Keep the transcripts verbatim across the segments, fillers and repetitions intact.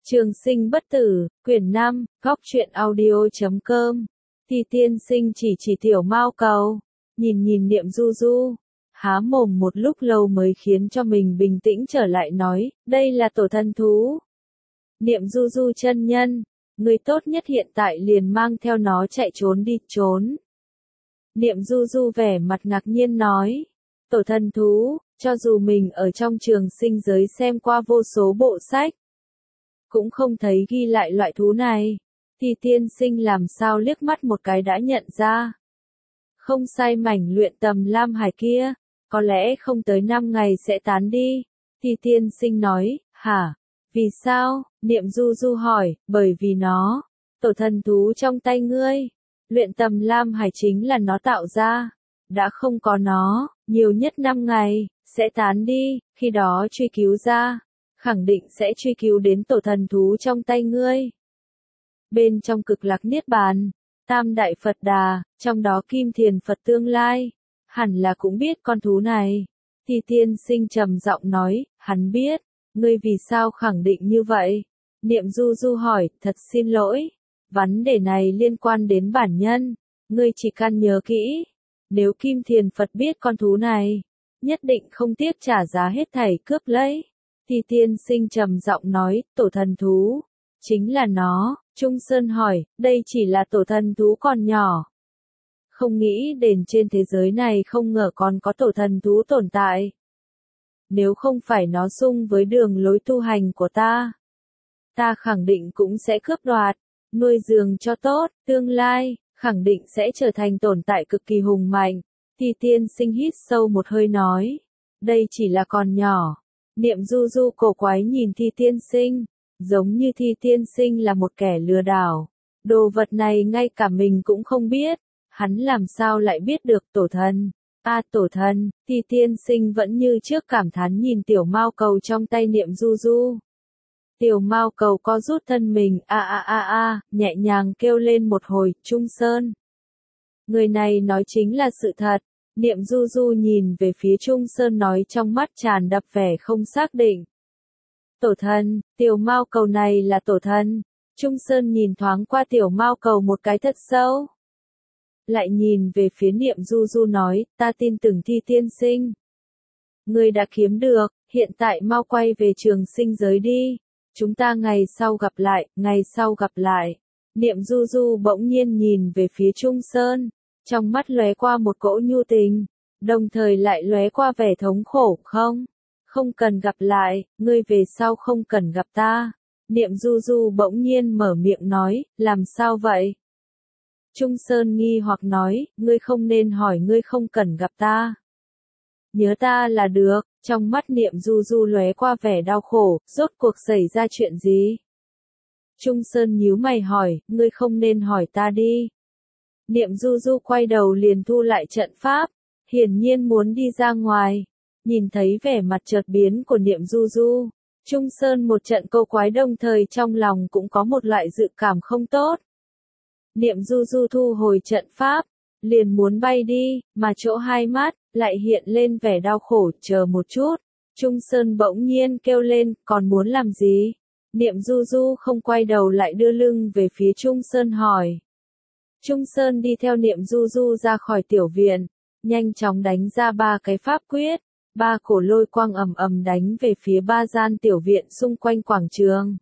Trường sinh bất tử, quyển năm, góc truyện audio chấm com. Thì tiên sinh chỉ chỉ tiểu mao cầu, nhìn nhìn Niệm Du Du, há mồm một lúc lâu mới khiến cho mình bình tĩnh trở lại nói, đây là tổ thân thú. Niệm Du Du chân nhân, người tốt nhất hiện tại liền mang theo nó chạy trốn đi, trốn. Niệm Du Du vẻ mặt ngạc nhiên nói, tổ thân thú, cho dù mình ở trong trường sinh giới xem qua vô số bộ sách, cũng không thấy ghi lại loại thú này, thì tiên sinh làm sao liếc mắt một cái đã nhận ra. Không sai, mảnh luyện tầm lam hải kia, có lẽ không tới năm ngày sẽ tán đi, thì tiên sinh nói, hả, vì sao, Niệm Du Du hỏi, bởi vì nó, tổ thần thú trong tay ngươi, luyện tầm lam hải chính là nó tạo ra, đã không có nó, nhiều nhất năm ngày, sẽ tán đi, khi đó truy cứu ra, khẳng định sẽ truy cứu đến tổ thần thú trong tay ngươi. Bên trong cực lạc niết bàn, Tam Đại Phật Đà, trong đó Kim Thiền Phật tương lai, hẳn là cũng biết con thú này. Thì tiên sinh trầm giọng nói, hắn biết, ngươi vì sao khẳng định như vậy? Niệm Du Du hỏi, thật xin lỗi, vấn đề này liên quan đến bản nhân, ngươi chỉ cần nhớ kỹ, nếu Kim Thiền Phật biết con thú này, nhất định không tiếc trả giá hết thảy cướp lấy. Thì tiên sinh trầm giọng nói, tổ thần thú, chính là nó. Trung Sơn hỏi, đây chỉ là tổ thần thú còn nhỏ. Không nghĩ đến trên thế giới này không ngờ còn có tổ thần thú tồn tại. Nếu không phải nó xung với đường lối tu hành của ta, ta khẳng định cũng sẽ cướp đoạt, nuôi dưỡng cho tốt, tương lai, khẳng định sẽ trở thành tồn tại cực kỳ hùng mạnh. Thì tiên sinh hít sâu một hơi nói, đây chỉ là còn nhỏ. Niệm Du Du cổ quái nhìn Thi tiên sinh, giống như Thi tiên sinh là một kẻ lừa đảo. Đồ vật này ngay cả mình cũng không biết, hắn làm sao lại biết được tổ thân. A à, tổ thân, Thi tiên sinh vẫn như trước cảm thán nhìn tiểu mao cầu trong tay Niệm Du Du. Tiểu mao cầu co rút thân mình, a a a a, nhẹ nhàng kêu lên một hồi, Trung Sơn. Người này nói chính là sự thật. Niệm Du Du nhìn về phía Trung Sơn nói trong mắt tràn đập vẻ không xác định. Tổ thân, tiểu mao cầu này là tổ thân. Trung Sơn nhìn thoáng qua tiểu mao cầu một cái thật sâu. Lại nhìn về phía Niệm Du Du nói, ta tin tưởng Thi tiên sinh. Ngươi đã kiếm được, hiện tại mau quay về trường sinh giới đi. Chúng ta ngày sau gặp lại, ngày sau gặp lại. Niệm Du Du bỗng nhiên nhìn về phía Trung Sơn. Trong mắt lóe qua một cỗ nhu tình, đồng thời lại lóe qua vẻ thống khổ, không, không cần gặp lại, ngươi về sau không cần gặp ta. Niệm Du Du bỗng nhiên mở miệng nói, làm sao vậy? Trung Sơn nghi hoặc nói, ngươi không nên hỏi ngươi không cần gặp ta. Nhớ ta là được, trong mắt Niệm Du Du lóe qua vẻ đau khổ, rốt cuộc xảy ra chuyện gì? Trung Sơn nhíu mày hỏi, ngươi không nên hỏi ta đi. Niệm Du Du quay đầu liền thu lại trận pháp, hiển nhiên muốn đi ra ngoài. Nhìn thấy vẻ mặt chợt biến của Niệm Du Du, Trung Sơn một trận câu quái, đồng thời trong lòng cũng có một loại dự cảm không tốt. Niệm Du Du thu hồi trận pháp, liền muốn bay đi, mà chỗ hai mắt lại hiện lên vẻ đau khổ, chờ một chút. Trung Sơn bỗng nhiên kêu lên, còn muốn làm gì? Niệm Du Du không quay đầu lại đưa lưng về phía Trung Sơn hỏi. Trung Sơn đi theo Niệm Du Du ra khỏi tiểu viện, nhanh chóng đánh ra ba cái pháp quyết, ba cổ lôi quang ầm ầm đánh về phía ba gian tiểu viện xung quanh quảng trường.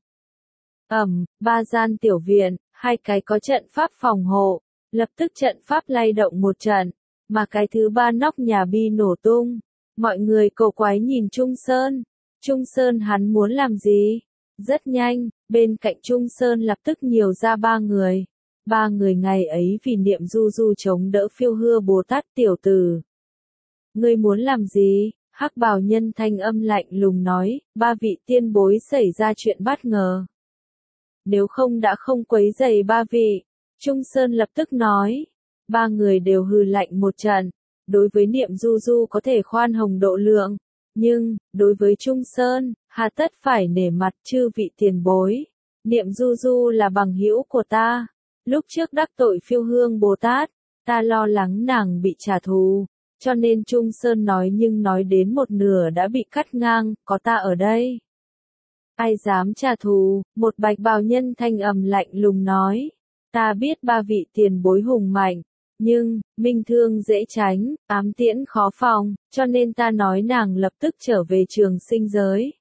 Ầm, ba gian tiểu viện, hai cái có trận pháp phòng hộ, lập tức trận pháp lay động một trận, mà cái thứ ba nóc nhà bi nổ tung. Mọi người cổ quái nhìn Trung Sơn. Trung Sơn hắn muốn làm gì? Rất nhanh, bên cạnh Trung Sơn lập tức nhiều ra ba người. Ba người ngày ấy vì Niệm Du Du chống đỡ Phiêu Hư Bồ Tát tiểu tử. Ngươi muốn làm gì? Hắc bào nhân thanh âm lạnh lùng nói, ba vị tiên bối xảy ra chuyện bất ngờ. Nếu không đã không quấy rầy ba vị. Trung Sơn lập tức nói. Ba người đều hừ lạnh một trận. Đối với Niệm Du Du có thể khoan hồng độ lượng. Nhưng, đối với Trung Sơn, hà tất phải nể mặt chư vị tiền bối. Niệm Du Du là bằng hữu của ta. Lúc trước đắc tội Phiêu Hương Bồ Tát, ta lo lắng nàng bị trả thù, cho nên Trung Sơn nói nhưng nói đến một nửa đã bị cắt ngang, có ta ở đây. Ai dám trả thù, một bạch bào nhân thanh âm lạnh lùng nói. Ta biết ba vị tiền bối hùng mạnh, nhưng, minh thương dễ tránh, ám tiễn khó phòng, cho nên ta nói nàng lập tức trở về trường sinh giới.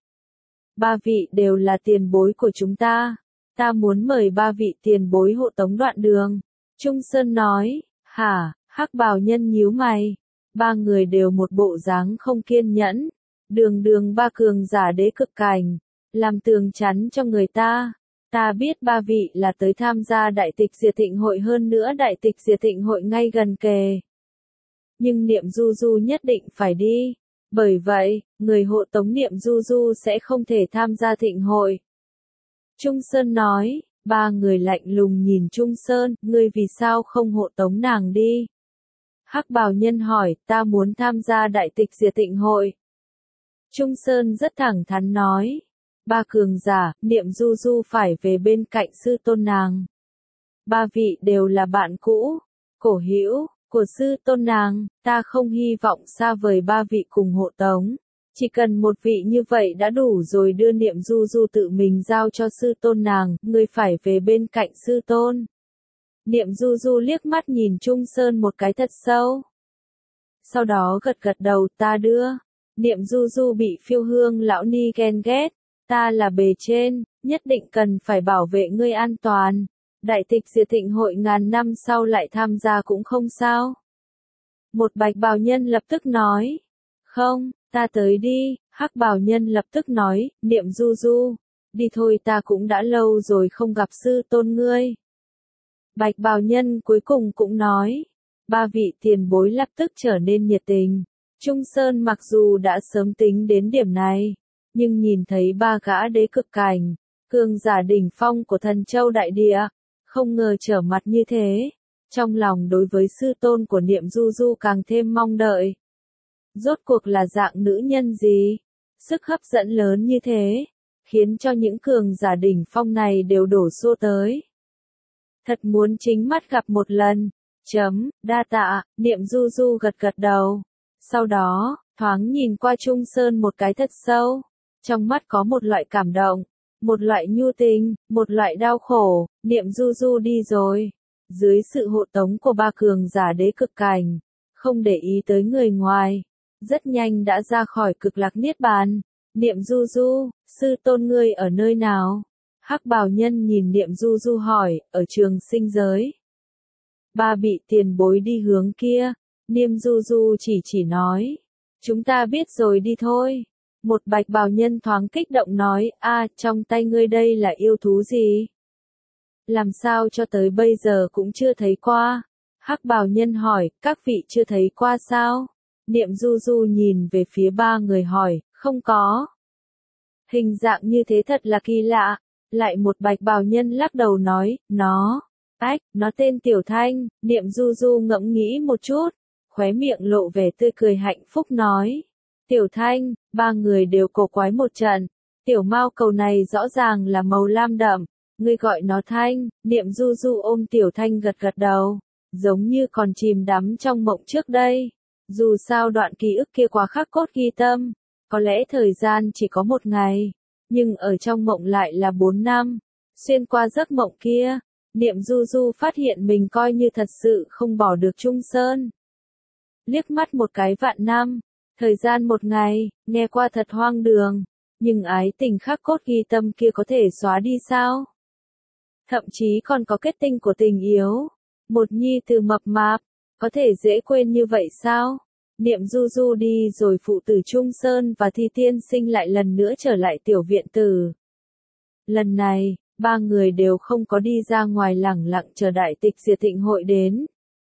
Ba vị đều là tiền bối của chúng ta. Ta muốn mời ba vị tiền bối hộ tống đoạn đường. Trung Sơn nói, hả, hắc bào nhân nhíu mày. Ba người đều một bộ dáng không kiên nhẫn. Đường đường ba cường giả đế cực cảnh. Làm tường chắn cho người ta. Ta biết ba vị là tới tham gia đại tịch diệt thịnh hội, hơn nữa đại tịch diệt thịnh hội ngay gần kề. Nhưng Niệm Du Du nhất định phải đi. Bởi vậy, người hộ tống Niệm Du Du sẽ không thể tham gia thịnh hội. Trung Sơn nói, ba người lạnh lùng nhìn Trung Sơn, ngươi vì sao không hộ tống nàng đi? Hắc bào nhân hỏi, ta muốn tham gia đại tịch diệt thịnh hội. Trung Sơn rất thẳng thắn nói, ba cường giả, Niệm Du Du phải về bên cạnh sư tôn nàng. Ba vị đều là bạn cũ, cổ hữu của sư tôn nàng, ta không hy vọng xa vời ba vị cùng hộ tống. Chỉ cần một vị như vậy đã đủ rồi, đưa Niệm Du Du tự mình giao cho sư tôn nàng, ngươi phải về bên cạnh sư tôn. Niệm Du Du liếc mắt nhìn Trung Sơn một cái thật sâu. Sau đó gật gật đầu, ta đưa. Niệm Du Du bị Phiêu Hương lão ni ghen ghét. Ta là bề trên, nhất định cần phải bảo vệ ngươi an toàn. Đại tịch diệt thịnh hội ngàn năm sau lại tham gia cũng không sao. Một bạch bào nhân lập tức nói. Không, ta tới đi. Hắc bào nhân lập tức nói, Niệm Du Du. Đi thôi, ta cũng đã lâu rồi không gặp sư tôn ngươi. Bạch bào nhân cuối cùng cũng nói. Ba vị tiền bối lập tức trở nên nhiệt tình. Trung Sơn mặc dù đã sớm tính đến điểm này, nhưng nhìn thấy ba gã đế cực cảnh, cường giả đỉnh phong của Thần Châu đại địa, không ngờ trở mặt như thế, trong lòng đối với sư tôn của Niệm Du Du càng thêm mong đợi. Rốt cuộc là dạng nữ nhân gì? Sức hấp dẫn lớn như thế, khiến cho những cường giả đỉnh phong này đều đổ xô tới. Thật muốn chính mắt gặp một lần. Chấm, đa tạ, Niệm Du Du gật gật đầu. Sau đó, thoáng nhìn qua Trung Sơn một cái thật sâu. Trong mắt có một loại cảm động, một loại nhu tình, một loại đau khổ. Niệm Du Du đi rồi. Dưới sự hộ tống của ba cường giả đế cực cảnh, không để ý tới người ngoài, rất nhanh đã ra khỏi cực lạc niết bàn. Niệm Du Du, sư tôn ngươi ở nơi nào? Hắc bào nhân nhìn Niệm Du Du hỏi, ở trường sinh giới. Ba bị tiền bối đi hướng kia. Niệm Du Du chỉ chỉ nói. Chúng ta biết rồi, đi thôi. Một bạch bào nhân thoáng kích động nói, a, trong tay ngươi đây là yêu thú gì? Làm sao cho tới bây giờ cũng chưa thấy qua? Hắc bào nhân hỏi, các vị chưa thấy qua sao? Niệm Du Du nhìn về phía ba người hỏi, không có. Hình dạng như thế thật là kỳ lạ. Lại một bạch bào nhân lắc đầu nói, nó, ách, nó tên Tiểu Thanh. Niệm Du Du ngẫm nghĩ một chút, khóe miệng lộ vẻ tươi cười hạnh phúc nói. Tiểu Thanh, ba người đều cổ quái một trận. Tiểu mao cầu này rõ ràng là màu lam đậm, ngươi gọi nó Thanh. Niệm Du Du ôm Tiểu Thanh gật gật đầu, giống như còn chìm đắm trong mộng trước đây. Dù sao đoạn ký ức kia quá khắc cốt ghi tâm, có lẽ thời gian chỉ có một ngày, nhưng ở trong mộng lại là bốn năm. Xuyên qua giấc mộng kia, Niệm Du Du phát hiện mình coi như thật sự không bỏ được Trung Sơn. Liếc mắt một cái vạn năm, thời gian một ngày, nghe qua thật hoang đường, nhưng ái tình khắc cốt ghi tâm kia có thể xóa đi sao? Thậm chí còn có kết tinh của tình yếu, một nhi từ mập mạp, có thể dễ quên như vậy sao? Niệm Du Du đi rồi, phụ tử Trung Sơn và Thi Tiên Sinh lại lần nữa trở lại tiểu viện tử. Lần này, ba người đều không có đi ra ngoài, lẳng lặng chờ đại tịch diệt thịnh hội đến.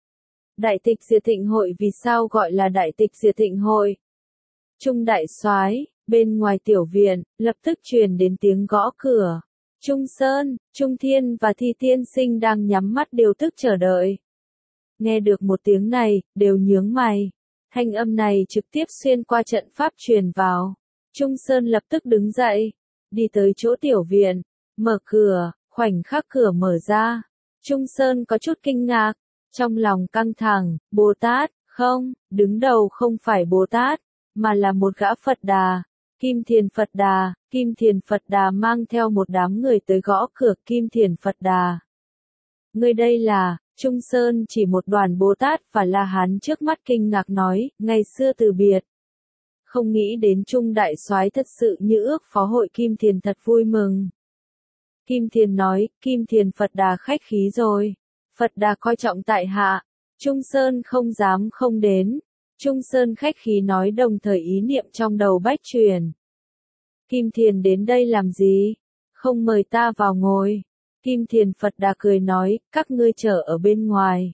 Đại tịch diệt thịnh hội vì sao gọi là đại tịch diệt thịnh hội? Trung đại soái, bên ngoài tiểu viện, lập tức truyền đến tiếng gõ cửa. Trung Sơn, Trung Thiên và Thi Tiên Sinh đang nhắm mắt điều tức chờ đợi. Nghe được một tiếng này, đều nhướng mày. Thanh âm này trực tiếp xuyên qua trận pháp truyền vào. Trung Sơn lập tức đứng dậy, đi tới chỗ tiểu viện, mở cửa, khoảnh khắc cửa mở ra. Trung Sơn có chút kinh ngạc, trong lòng căng thẳng, Bồ Tát, không, đứng đầu không phải Bồ Tát, mà là một gã Phật Đà. Kim Thiền Phật Đà, Kim Thiền Phật Đà mang theo một đám người tới gõ cửa Kim Thiền Phật Đà. Người đây là, Trung Sơn chỉ một đoàn Bồ Tát và La Hán trước mắt kinh ngạc nói, ngày xưa từ biệt. Không nghĩ đến Trung Đại Soái thật sự như ước phó hội Kim Thiền thật vui mừng. Kim Thiền nói, Kim Thiền Phật Đà khách khí rồi. Phật Đà coi trọng tại hạ. Trung Sơn không dám không đến. Trung Sơn khách khí nói đồng thời ý niệm trong đầu bách truyền. Kim Thiền đến đây làm gì? Không mời ta vào ngồi. Kim Thiền Phật Đà cười nói, các ngươi chờ ở bên ngoài.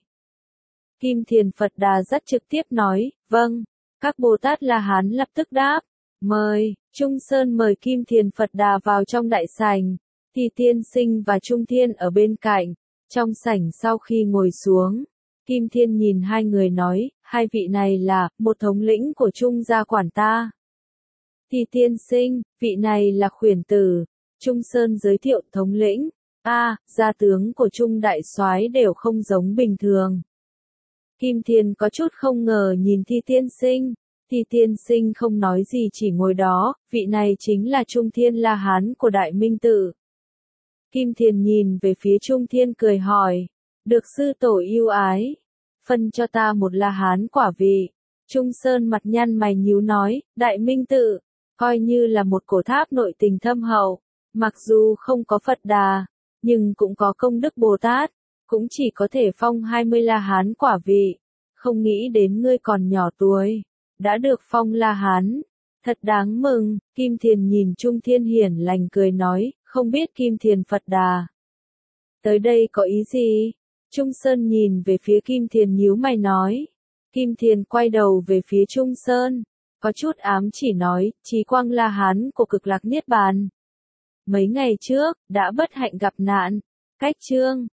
Kim Thiền Phật Đà rất trực tiếp nói, vâng. Các Bồ Tát La Hán lập tức đáp, mời. Trung Sơn mời Kim Thiền Phật Đà vào trong đại sảnh. Thì Tiên Sinh và Trung Thiên ở bên cạnh. Trong sảnh sau khi ngồi xuống, Kim Thiên nhìn hai người nói, hai vị này là, một thống lĩnh của Trung gia quản ta. Thì Tiên Sinh, vị này là khuyển tử. Trung Sơn giới thiệu thống lĩnh. A, gia tướng của Trung Đại Soái đều không giống bình thường. Kim Thiên có chút không ngờ nhìn Thi Tiên Sinh. Thi Tiên Sinh không nói gì chỉ ngồi đó, vị này chính là Trung Thiên La Hán của Đại Minh Tự. Kim Thiên nhìn về phía Trung Thiên cười hỏi, được sư tổ yêu ái, phân cho ta một La Hán quả vị. Trung Sơn mặt nhăn mày nhíu nói, Đại Minh Tự, coi như là một cổ tháp nội tình thâm hậu, mặc dù không có Phật Đà, nhưng cũng có công đức Bồ Tát, cũng chỉ có thể phong hai mươi La Hán quả vị. Không nghĩ đến ngươi còn nhỏ tuổi, đã được phong La Hán. Thật đáng mừng. Kim Thiền nhìn Trung Thiên hiển lành cười nói, không biết Kim Thiền Phật Đà tới đây có ý gì? Trung Sơn nhìn về phía Kim Thiền nhíu mày nói. Kim Thiền quay đầu về phía Trung Sơn, có chút ám chỉ nói, Chí Quang La Hán của Cực Lạc Niết Bàn. Mấy ngày trước, đã bất hạnh gặp nạn, cách chương.